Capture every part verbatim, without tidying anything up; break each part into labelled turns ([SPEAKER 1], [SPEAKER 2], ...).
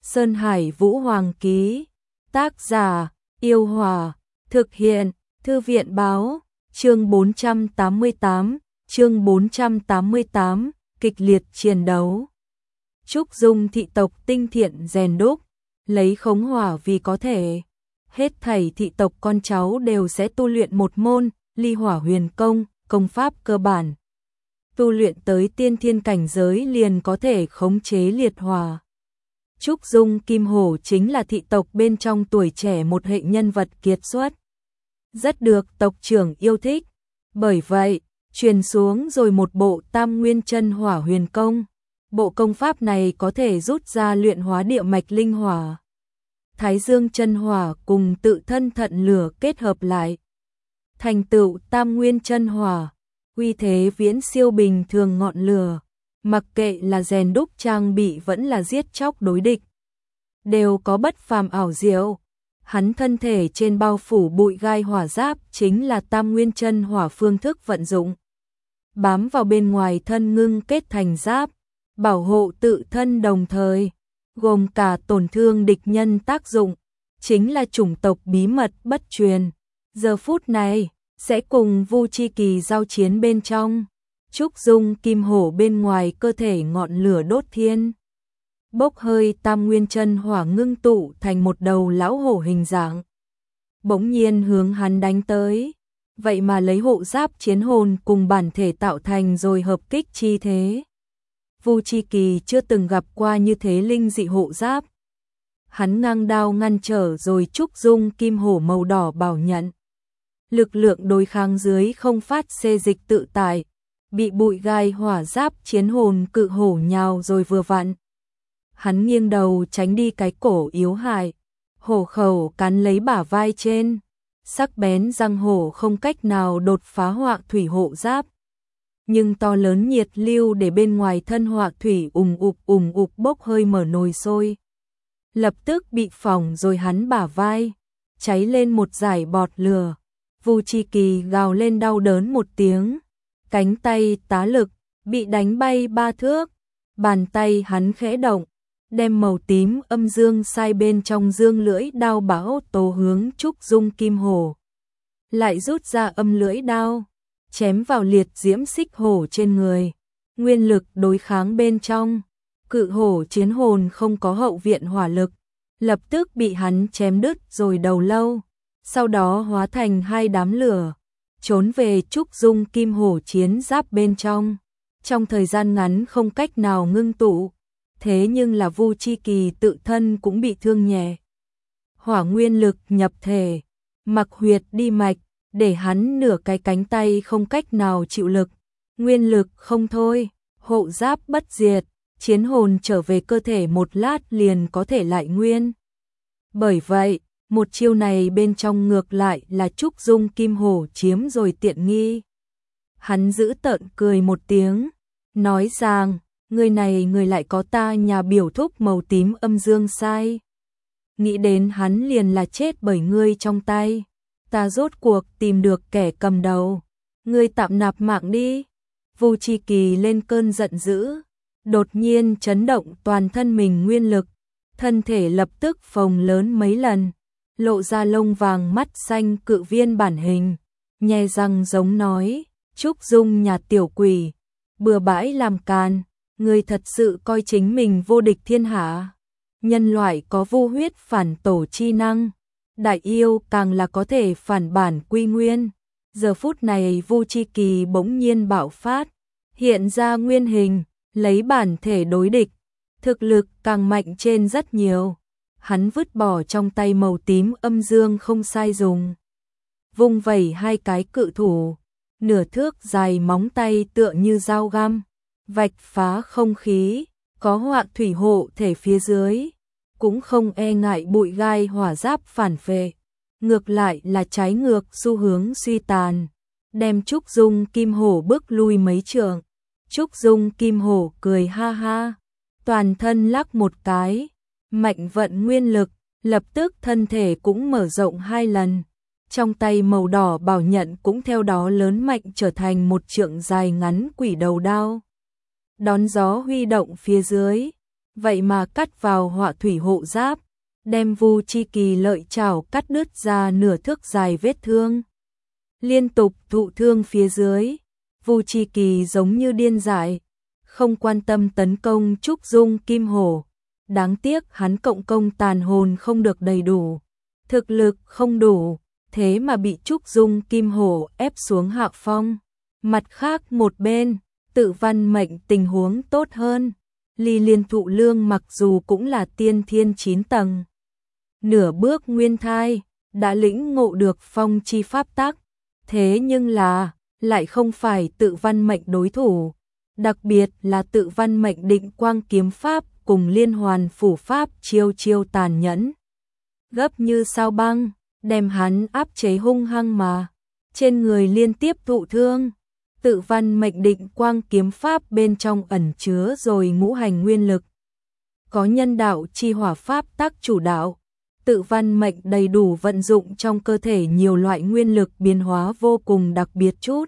[SPEAKER 1] Sơn Hải Vũ Hoàng ký. Tác giả, Yêu Hòa. Thực hiện, Thư viện báo. Chương bốn trăm tám mươi tám, chương bốn trăm tám mươi tám, kịch liệt chiến đấu. Trúc Dung thị tộc tinh thiện rèn đúc, lấy khống hỏa vì có thể. Hết thảy thị tộc con cháu đều sẽ tu luyện một môn, Ly Hỏa Huyền Công, công pháp cơ bản. Tu luyện tới tiên thiên cảnh giới liền có thể khống chế liệt hỏa. Trúc Dung Kim Hổ chính là thị tộc bên trong tuổi trẻ một hệ nhân vật kiệt xuất. Rất được tộc trưởng yêu thích. Bởi vậy, truyền xuống rồi một bộ Tam Nguyên Chân Hỏa Huyền Công. Bộ công pháp này có thể rút ra luyện hóa địa mạch linh hỏa. Thái Dương chân hỏa cùng tự thân thận lửa kết hợp lại. Thành tựu Tam Nguyên Chân Hỏa, uy thế viễn siêu bình thường ngọn lửa. Mặc kệ là rèn đúc trang bị vẫn là giết chóc đối địch, đều có bất phàm ảo diệu. Hắn thân thể trên bao phủ bụi gai hỏa giáp chính là Tam Nguyên Chân Hỏa phương thức vận dụng. Bám vào bên ngoài thân ngưng kết thành giáp, bảo hộ tự thân đồng thời, gồm cả tổn thương địch nhân tác dụng, chính là chủng tộc bí mật bất truyền. Giờ phút này, sẽ cùng Vu Chi Kỳ giao chiến bên trong. Trúc Dung Kim Hổ bên ngoài cơ thể ngọn lửa đốt thiên. Bốc hơi Tam Nguyên Chân Hỏa ngưng tụ thành một đầu lão hổ hình dạng. Bỗng nhiên hướng hắn đánh tới. Vậy mà lấy hộ giáp chiến hồn cùng bản thể tạo thành rồi hợp kích chi thế. Vu Chi Kỳ chưa từng gặp qua như thế linh dị hộ giáp. Hắn ngang đao ngăn trở rồi Trúc Dung Kim Hổ màu đỏ bảo nhận. Lực lượng đối kháng dưới không phát xê dịch tự tại. Bị bụi gai hỏa giáp chiến hồn cự hổ nhào rồi vừa vặn. Hắn nghiêng đầu tránh đi cái cổ yếu hại. Hổ khẩu cắn lấy bả vai trên. Sắc bén răng hổ không cách nào đột phá họa thủy hộ giáp. Nhưng to lớn nhiệt lưu để bên ngoài thân họa thủy ùng ục ùng ục bốc hơi mở nồi sôi. Lập tức bị phỏng rồi hắn bả vai. Cháy lên một dải bọt lửa. Vu Chi Kỳ gào lên đau đớn một tiếng. Cánh tay tá lực, bị đánh bay ba thước. Bàn tay hắn khẽ động, đem màu tím âm dương sai bên trong dương lưỡi đao bão tố hướng Trúc Dung Kim Hổ. Lại rút ra âm lưỡi đao, chém vào liệt diễm xích hổ trên người. Nguyên lực đối kháng bên trong, cự hổ chiến hồn không có hậu viện hỏa lực, lập tức bị hắn chém đứt rồi đầu lâu. Sau đó hóa thành hai đám lửa, trốn về Trúc Dung Kim Hổ chiến giáp bên trong. Trong thời gian ngắn không cách nào ngưng tụ, thế nhưng là Vu Chi Kỳ tự thân cũng bị thương nhẹ. Hỏa nguyên lực nhập thể, mặc huyệt đi mạch, để hắn nửa cái cánh tay không cách nào chịu lực. Nguyên lực không thôi, hộ giáp bất diệt, chiến hồn trở về cơ thể một lát liền có thể lại nguyên. Bởi vậy, một chiêu này bên trong ngược lại là Trúc Dung Kim Hổ chiếm rồi tiện nghi. Hắn giữ tợn cười một tiếng, nói rằng, người này người lại có ta nhà biểu thúc màu tím âm dương sai. Nghĩ đến hắn liền là chết bởi ngươi trong tay. Ta rốt cuộc tìm được kẻ cầm đầu. Ngươi tạm nạp mạng đi. Vu Chi Kỳ lên cơn giận dữ, đột nhiên chấn động toàn thân mình nguyên lực, thân thể lập tức phồng lớn mấy lần. Lộ ra lông vàng mắt xanh cự viên bản hình, nhe răng giống nói, Trúc Dung nhà tiểu quỷ, bừa bãi làm càn, ngươi thật sự coi chính mình vô địch thiên hạ. Nhân loại có vu huyết phản tổ chi năng, đại yêu càng là có thể phản bản quy nguyên. Giờ phút này Vu Chi Kỳ bỗng nhiên bạo phát, hiện ra nguyên hình, lấy bản thể đối địch, thực lực càng mạnh trên rất nhiều. Hắn vứt bỏ trong tay màu tím âm dương không sai dùng. Vung vẩy hai cái cự thủ, nửa thước dài móng tay tựa như dao găm, vạch phá không khí, có họa thủy hộ thể phía dưới, cũng không e ngại bụi gai hỏa giáp phản phệ, ngược lại là trái ngược xu hướng suy tàn, đem Trúc Dung Kim Hổ bước lui mấy trượng. Trúc Dung Kim Hổ cười ha ha, toàn thân lắc một cái, mạnh vận nguyên lực, lập tức thân thể cũng mở rộng hai lần. Trong tay màu đỏ bảo nhận cũng theo đó lớn mạnh trở thành một trượng dài ngắn quỷ đầu đao. Đón gió huy động phía dưới, vậy mà cắt vào họa thủy hộ giáp, đem Vu Chi Kỳ lợi chảo cắt đứt ra nửa thước dài vết thương. Liên tục thụ thương phía dưới, Vu Chi Kỳ giống như điên dại, không quan tâm tấn công Trúc Dung Kim Hổ. Đáng tiếc hắn cộng công tàn hồn không được đầy đủ, thực lực không đủ, thế mà bị Trúc Dung Kim Hổ ép xuống hạ phong. Mặt khác một bên, Tự Văn Mệnh tình huống tốt hơn. Ly Liên Thụ Lương mặc dù cũng là tiên thiên chín tầng, nửa bước nguyên thai, đã lĩnh ngộ được phong chi pháp tắc, thế nhưng là lại không phải Tự Văn Mệnh đối thủ, đặc biệt là Tự Văn Mệnh định quang kiếm pháp cùng liên hoàn phủ pháp chiêu chiêu tàn nhẫn, gấp như sao băng, đem hắn áp chế hung hăng mà trên người liên tiếp thụ thương. Tự Văn Mệnh định quang kiếm pháp bên trong ẩn chứa rồi ngũ hành nguyên lực, có nhân đạo chi hỏa pháp tắc chủ đạo. Tự Văn Mệnh đầy đủ vận dụng trong cơ thể nhiều loại nguyên lực biến hóa vô cùng đặc biệt chút.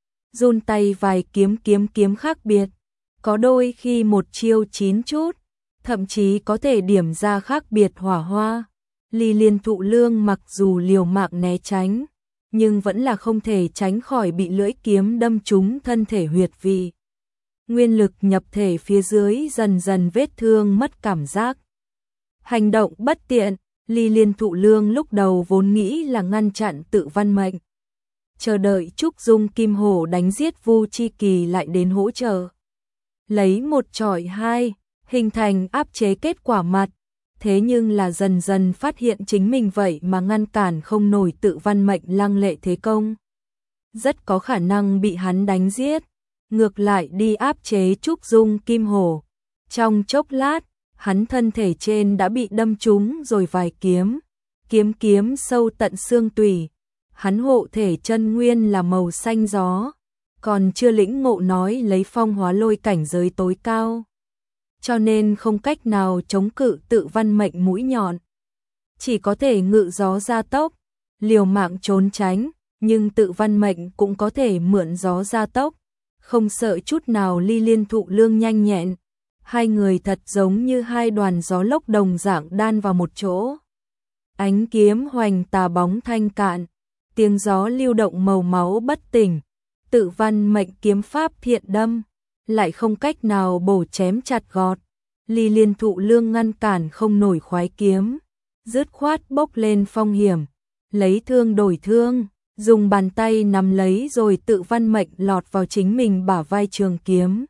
[SPEAKER 1] Run tay vài kiếm kiếm kiếm khác biệt, có đôi khi một chiêu chín chút, thậm chí có thể điểm ra khác biệt hỏa hoa. Ly Liên Thụ Lương mặc dù liều mạng né tránh, nhưng vẫn là không thể tránh khỏi bị lưỡi kiếm đâm trúng thân thể huyệt vị. Nguyên lực nhập thể phía dưới dần dần vết thương mất cảm giác. Hành động bất tiện, Ly Liên Thụ Lương lúc đầu vốn nghĩ là ngăn chặn Tự Văn Mệnh, chờ đợi Trúc Dung Kim Hổ đánh giết Vu Chi Kỳ lại đến hỗ trợ. Lấy một chọi hai, hình thành áp chế kết quả mặt. Thế nhưng là dần dần phát hiện chính mình vậy mà ngăn cản không nổi Tự Văn Mệnh lăng lệ thế công. Rất có khả năng bị hắn đánh giết, ngược lại đi áp chế Trúc Dung Kim Hổ. Trong chốc lát, hắn thân thể trên đã bị đâm trúng rồi vài kiếm, kiếm kiếm sâu tận xương tủy. Hắn hộ thể chân nguyên là màu xanh gió, còn chưa lĩnh ngộ nói lấy phong hóa lôi cảnh giới tối cao, cho nên không cách nào chống cự Tự Văn Mệnh mũi nhọn, chỉ có thể ngự gió gia tốc, liều mạng trốn tránh, nhưng Tự Văn Mệnh cũng có thể mượn gió gia tốc, không sợ chút nào. Ly Liên Thụ Lương nhanh nhẹn, hai người thật giống như hai đoàn gió lốc đồng dạng đan vào một chỗ. Ánh kiếm hoành tà bóng thanh cạn, tiếng gió lưu động màu máu bất tỉnh. Tự Văn Mệnh kiếm pháp thiện đâm, lại không cách nào bổ chém chặt gọt. Ly Liên Thụ Lương ngăn cản không nổi khoái kiếm, dứt khoát bốc lên phong hiểm, lấy thương đổi thương, dùng bàn tay nắm lấy rồi Tự Văn Mệnh lọt vào chính mình bả vai trường kiếm.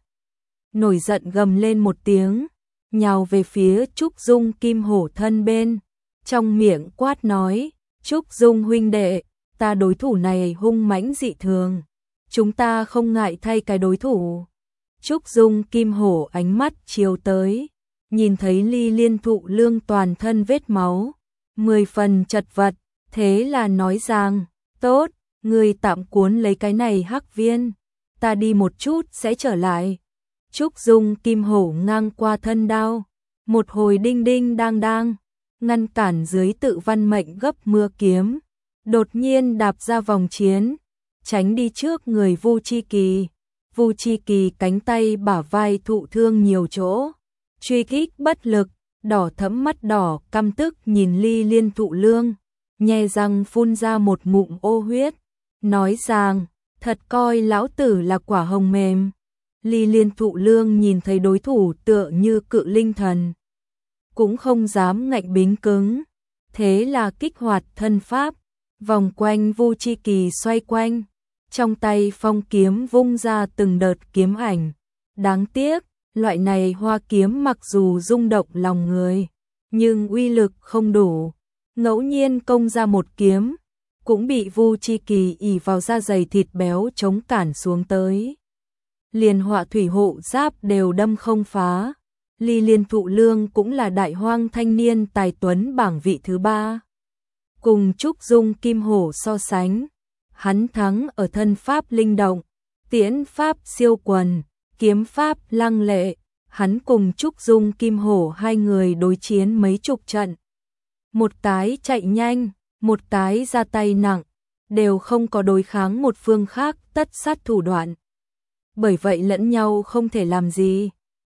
[SPEAKER 1] Nổi giận gầm lên một tiếng, nhào về phía Trúc Dung Kim Hổ thân bên, trong miệng quát nói: Trúc Dung huynh đệ, ta đối thủ này hung mãnh dị thường, chúng ta không ngại thay cái đối thủ. Trúc Dung Kim Hổ ánh mắt chiếu tới, nhìn thấy Ly Liên Thụ Lương toàn thân vết máu, mười phần chật vật, thế là nói rằng: tốt, ngươi tạm cuốn lấy cái này hắc viên, ta đi một chút sẽ trở lại. Trúc Dung Kim Hổ ngang qua thân đao, một hồi đinh đinh đang đang, ngăn cản dưới Tự Văn Mệnh gấp mưa kiếm, đột nhiên đạp ra vòng chiến, tránh đi trước người Vu Chi Kỳ. Vu Chi Kỳ cánh tay bả vai thụ thương nhiều chỗ, truy kích bất lực, đỏ thẫm mắt đỏ căm tức nhìn Ly Liên Thụ Lương, nhe răng phun ra một ngụm ô huyết, nói rằng: thật coi lão tử là quả hồng mềm. Ly Liên Thụ Lương nhìn thấy đối thủ tựa như cự linh thần, cũng không dám ngạnh bính cứng, thế là kích hoạt thân pháp, vòng quanh Vu Chi Kỳ xoay quanh, trong tay phong kiếm vung ra từng đợt kiếm ảnh. Đáng tiếc, loại này hoa kiếm mặc dù rung động lòng người, nhưng uy lực không đủ, ngẫu nhiên công ra một kiếm, cũng bị Vu Chi Kỳ ỷ vào da dày thịt béo chống cản xuống tới. Liền họa thủy hộ giáp đều đâm không phá. Ly Liên Thụ Lương cũng là đại hoang thanh niên tài tuấn bảng vị thứ ba. Cùng Trúc Dung Kim Hổ so sánh, hắn thắng ở thân pháp linh động, tiễn pháp siêu quần, kiếm pháp lăng lệ. Hắn cùng Trúc Dung Kim Hổ hai người đối chiến mấy chục trận. Một cái chạy nhanh, một cái ra tay nặng, đều không có đối kháng một phương khác tất sát thủ đoạn. Bởi vậy lẫn nhau không thể làm gì.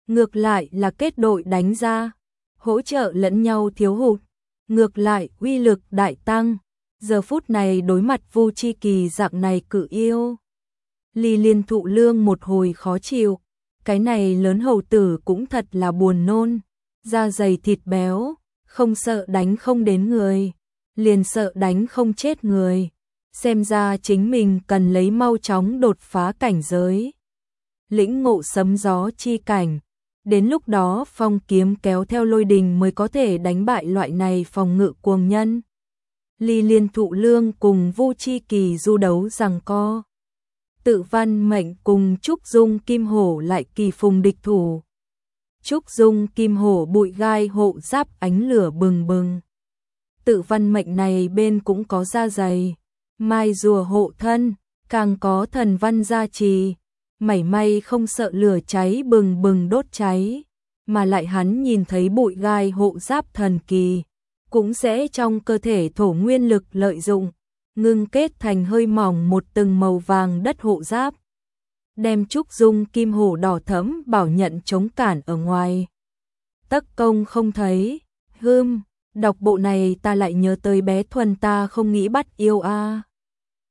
[SPEAKER 1] ngược lại là kết đội đánh ra, hỗ trợ lẫn nhau thiếu hụt, ngược lại uy lực đại tăng. Giờ phút này đối mặt Vu Chi Kỳ dạng này cự yêu, Ly Liên Thụ Lương một hồi khó chịu, cái này lớn hầu tử cũng thật là buồn nôn, da dày thịt béo, không sợ đánh không đến người, liền sợ đánh không chết người. Xem ra chính mình cần lấy mau chóng đột phá cảnh giới, lĩnh ngộ sấm gió chi cảnh, đến lúc đó phong kiếm kéo theo lôi đình mới có thể đánh bại loại này phòng ngự cuồng nhân. Ly Liên Thụ Lương cùng Vu Chi Kỳ du đấu giằng co, Tự Văn Mệnh cùng Trúc Dung Kim Hổ lại kỳ phùng địch thủ. Trúc Dung Kim Hổ bụi gai hộ giáp ánh lửa bừng bừng. Tự Văn Mệnh này bên cũng có da dày, mai rùa hộ thân, càng có thần văn gia trì, mảy may không sợ lửa cháy bừng bừng đốt cháy, mà lại hắn nhìn thấy bụi gai hộ giáp thần kỳ, cũng sẽ trong cơ thể thổ nguyên lực lợi dụng, ngưng kết thành hơi mỏng một từng màu vàng đất hộ giáp, đem Trúc Dung Kim Hổ đỏ thẫm bảo nhận chống cản ở ngoài. Tất công không thấy, hưm, đọc bộ này ta lại nhớ tới bé Thuần ta không nghĩ bắt yêu a.